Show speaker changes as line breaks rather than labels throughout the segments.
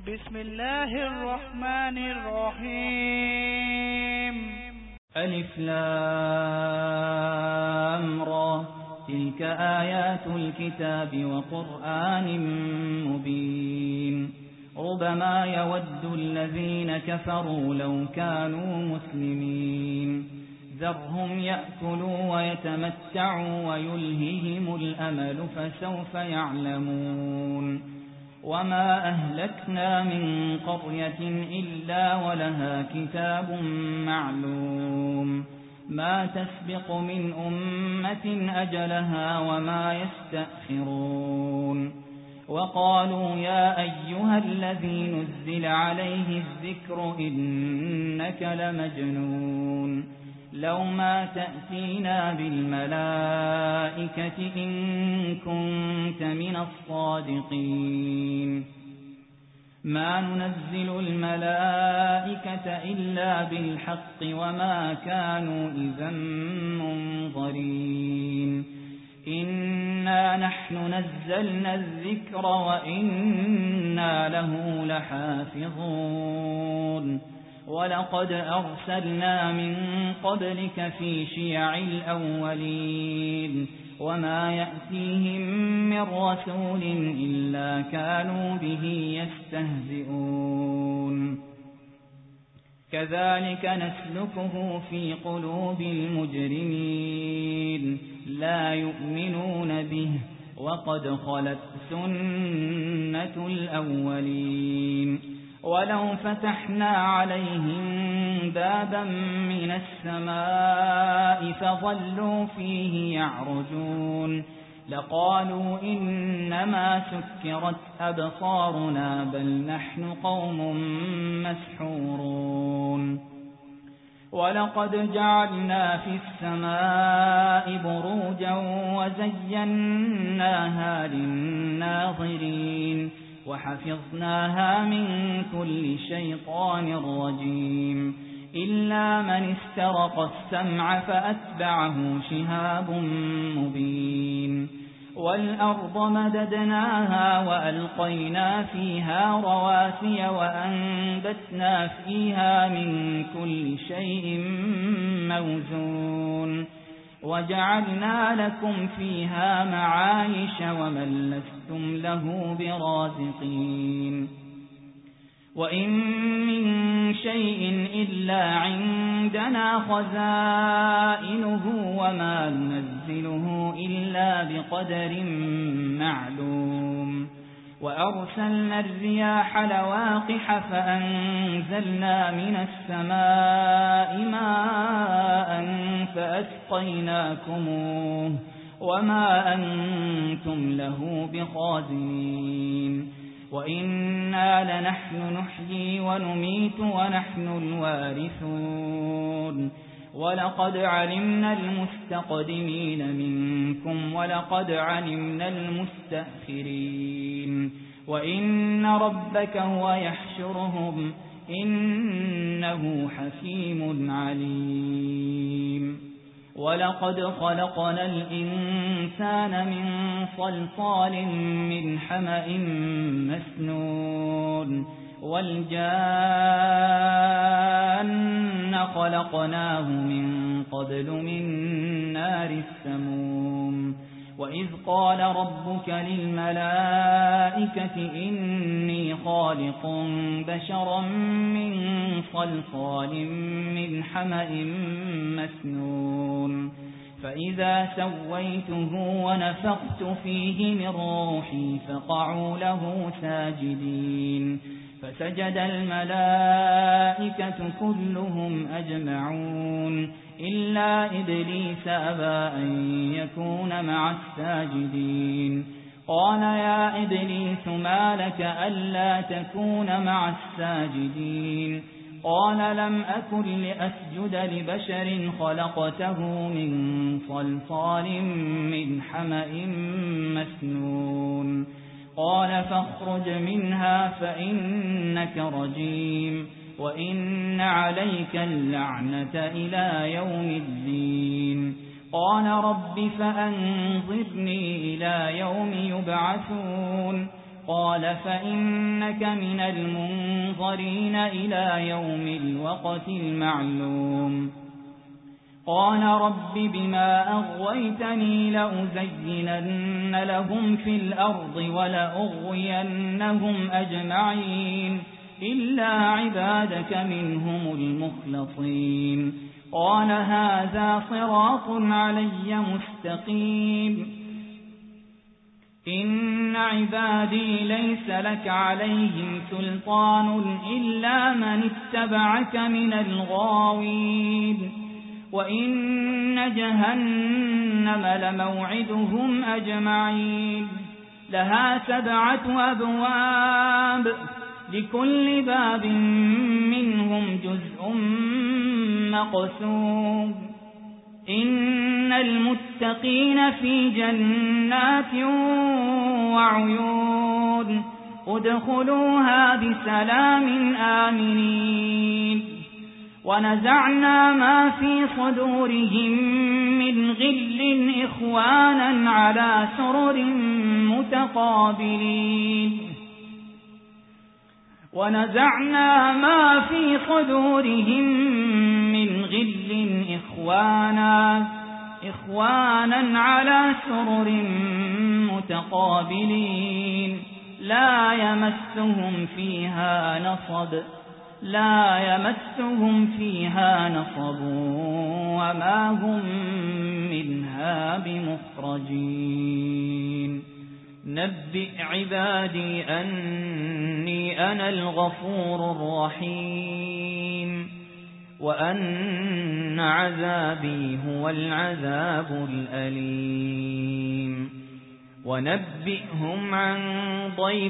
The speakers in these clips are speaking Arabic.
بسم الله الرحمن الرحيم.
ألف لام را، تلك آيات الكتاب وقرآن مبين. ربما يود الذين كفروا لو كانوا مسلمين. ذرهم يأكلوا ويتمتعوا ويلههم الأمل فسوف يعلمون. وما أهلكنا من قرية إلا ولها كتاب معلوم، ما تسبق من أمة أجلها وما يستأخرون. وقالوا يا أيها الذي نزل عليه الذكر إنك لمجنون، لو ما تأتينا بالملائكة إن كنت من الصادقين. ما ننزل الملائكة إلا بالحق وما كانوا إذا منظرين. إنا نحن نزلنا الذكر وإنا له لحافظون. ولقد أرسلنا من قبلك في شيع الأولين، وما يأتيهم من رسول إلا كانوا به يستهزئون. كذلك نسلكه في قلوب المجرمين، لا يؤمنون به وقد خلت سنة الأولين. ولو فتحنا عليهم بابا من السماء فظلوا فيه يعرجون لقالوا إنما سكرت أبصارنا بل نحن قوم مسحورون. ولقد جعلنا في السماء بروجا وزيناها للناظرين وحفظناها من كل شيطان رجيم إلا من استرق السمع فأتبعه شهاب مبين. والأرض مددناها وألقينا فيها رواسي وأنبتنا فيها من كل شيء موزون وجعلنا لكم فيها معايش ومن لستم له برازقين. وإن من شيء إلا عندنا خزائنه وما ننزله إلا بقدر معلوم. وأرسلنا الرياح لواقح فأنزلنا من السماء ماء فأسقيناكموه وما أنتم له بخازنين. وإنا لنحن نحيي ونميت ونحن الوارثون. ولقد علمنا المستقدمين منكم ولقد علمنا المستأخرين. وإن ربك هو يحشرهم إنه حكيم عليم. ولقد خلقنا الإنسان من صلصال من حمأ مسنون والجان خلقناه من قبل من نار السموم. وإذ قال ربك للملائكة إني خالق بشرا من صلصال من حمأ مسنون فإذا سويته ونفخت فيه من روحي فقعوا له ساجدين. فسجد الملائكة كلهم أجمعون إلا إبليس أبى أن يكون مع الساجدين. قال يا إبليس ما لك ألا تكون مع الساجدين؟ قال لم أكن لأسجد لبشر خلقته من صلصال من حمأ مسنون. قال فاخرج منها فإنك رجيم وإن عليك اللعنة إلى يوم الدين. قال رب فأنظرني إلى يوم يبعثون. قال فإنك من المنظرين إلى يوم الوقت المعلوم قال رب بما أغويتني لأزينن لهم في الأرض ولأغوينهم أجمعين إلا عبادك منهم المخلصين قال هذا صراط علي مستقيم إن عبادي ليس لك عليهم سلطان إلا من اتبعك من الغاوين وإن جهنم لموعدهم أجمعين لها 7 أبواب لكل باب منهم جزء مقسوم إن المتقين في جنات وعيون ادخلوها بسلام آمنين ونزعنا ما في صدورهم من غل إخوانا على سرر متقابلين ونزعنا ما في صدورهم من غل إخوانا على سرر متقابلين لا يمسهم فيها نصب وما هم منها بمخرجين نبئ عبادي أني أنا الغفور الرحيم وأن عذابي هو العذاب الأليم ونبئهم عن ضيف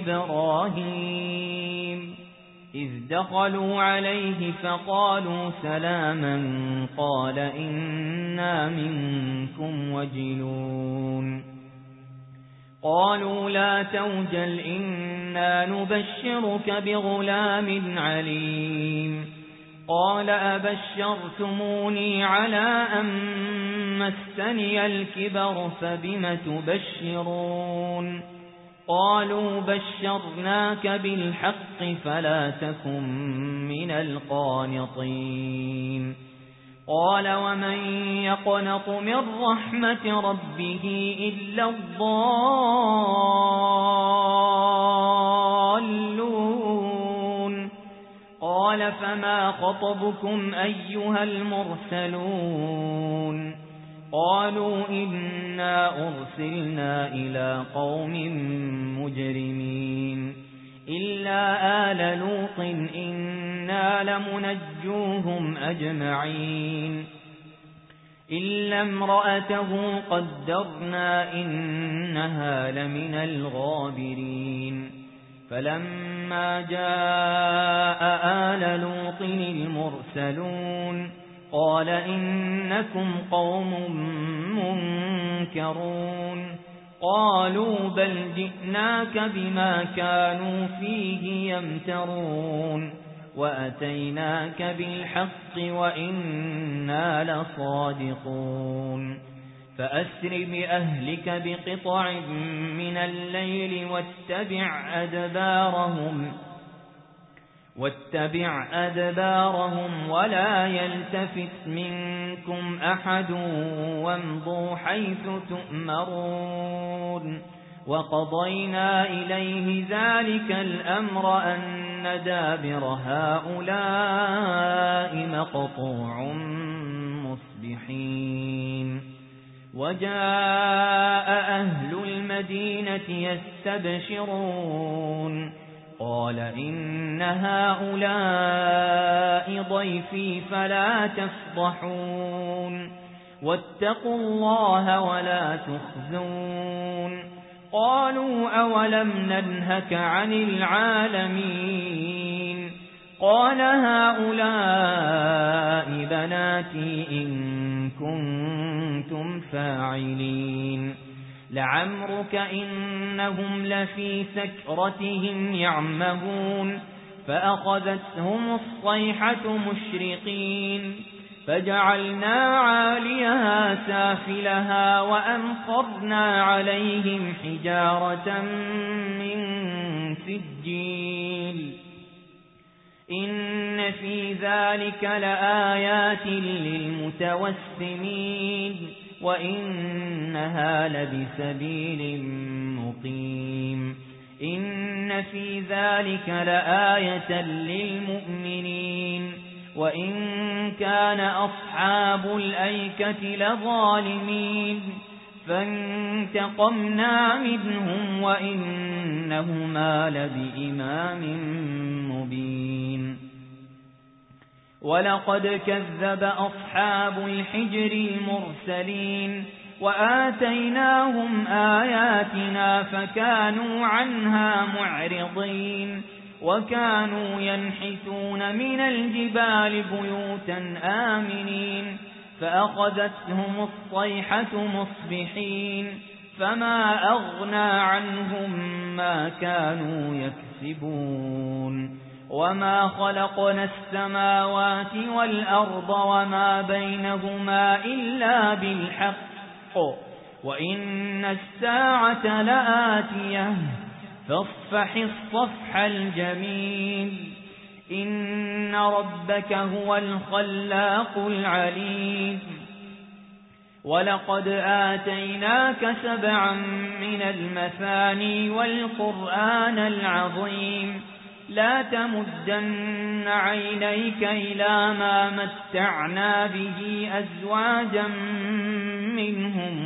إبراهيم إذ دخلوا عليه فقالوا سلاما قال إنا منكم وجلون قالوا لا توجل إنا نبشرك بغلام عليم قال أبشرتموني على أن مسني الكبر فبم تبشرون قالوا بشرناك بالحق فلا تكن من القانطين قال ومن يقنط من رحمة ربه إلا الضالون قال فما خطبكم أيها المرسلون قالوا إنا أرسلنا إلى قوم مجرمين إلا آل لوط إنا لمنجوهم أجمعين إلا امرأته قدرنا إنها لمن الغابرين فلما جاء آل لوط المرسلون قال إنكم قوم منكرون قالوا بل جئناك بما كانوا فيه يمترون وأتيناك بالحق وإنا لصادقون فأسر بأهلك بقطع من الليل واتبع أدبارهم ولا يلتفت منكم أحد وامضوا حيث تؤمرون وقضينا إليه ذلك الأمر أن دابر هؤلاء مقطوع مصبحين وجاء أهل المدينة يستبشرون قال إن هؤلاء ضيفي فلا تفضحون واتقوا الله ولا تخزون قالوا أولم ننهك عن العالمين قال هؤلاء بناتي إن كنتم فاعلين لعمرك إنهم لفي سكرتهم يعمهون فأخذتهم الصيحة مشرقين فجعلنا عاليها سافلها وأمطرنا عليهم حجارة من سجيل إن في ذلك لآيات للمتوسمين وإنها لبسبيل مقيم إن في ذلك لآية للمؤمنين وإن كان أصحاب الأيكة لظالمين فانتقمنا منهم وإنهما لبإمام مبين ولقد كذب أصحاب الحجر المرسلين وآتيناهم آياتنا فكانوا عنها معرضين وكانوا ينحتون من الجبال بيوتا آمنين فأخذتهم الصيحة مصبحين فما أغنى عنهم ما كانوا يكسبون وما خلقنا السماوات والأرض وما بينهما إلا بالحق وإن الساعة لآتية فاصفح الصفح الجميل إن ربك هو الخلاق العليم ولقد آتيناك 7 من المثاني والقرآن العظيم لا تمدن عينيك إلى ما متعنا به أزواجا منهم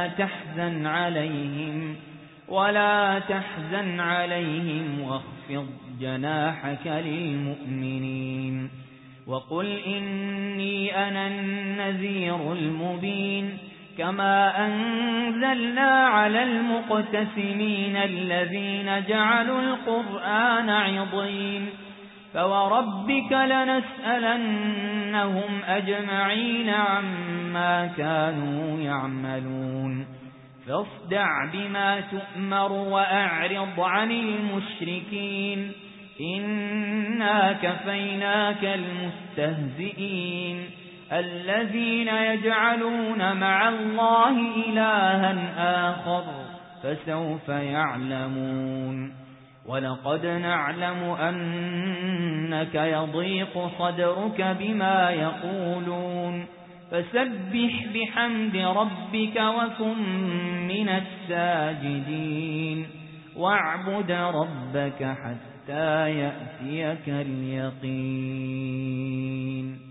ولا تحزن عليهم واخفض جناحك للمؤمنين وقل إني أنا النذير المبين كما أنزلنا على المقتسمين الذين جعلوا القرآن عضين فوربك لنسألنهم أجمعين عما كانوا يعملون فاصدع بما تؤمر وأعرض عن المشركين إنا كفيناك المستهزئين الذين يجعلون مع الله إلها آخر فسوف يعلمون ولقد نعلم أنك يضيق صدرك بما يقولون فسبح بحمد ربك وكن من الساجدين واعبد ربك حتى يأتيك اليقين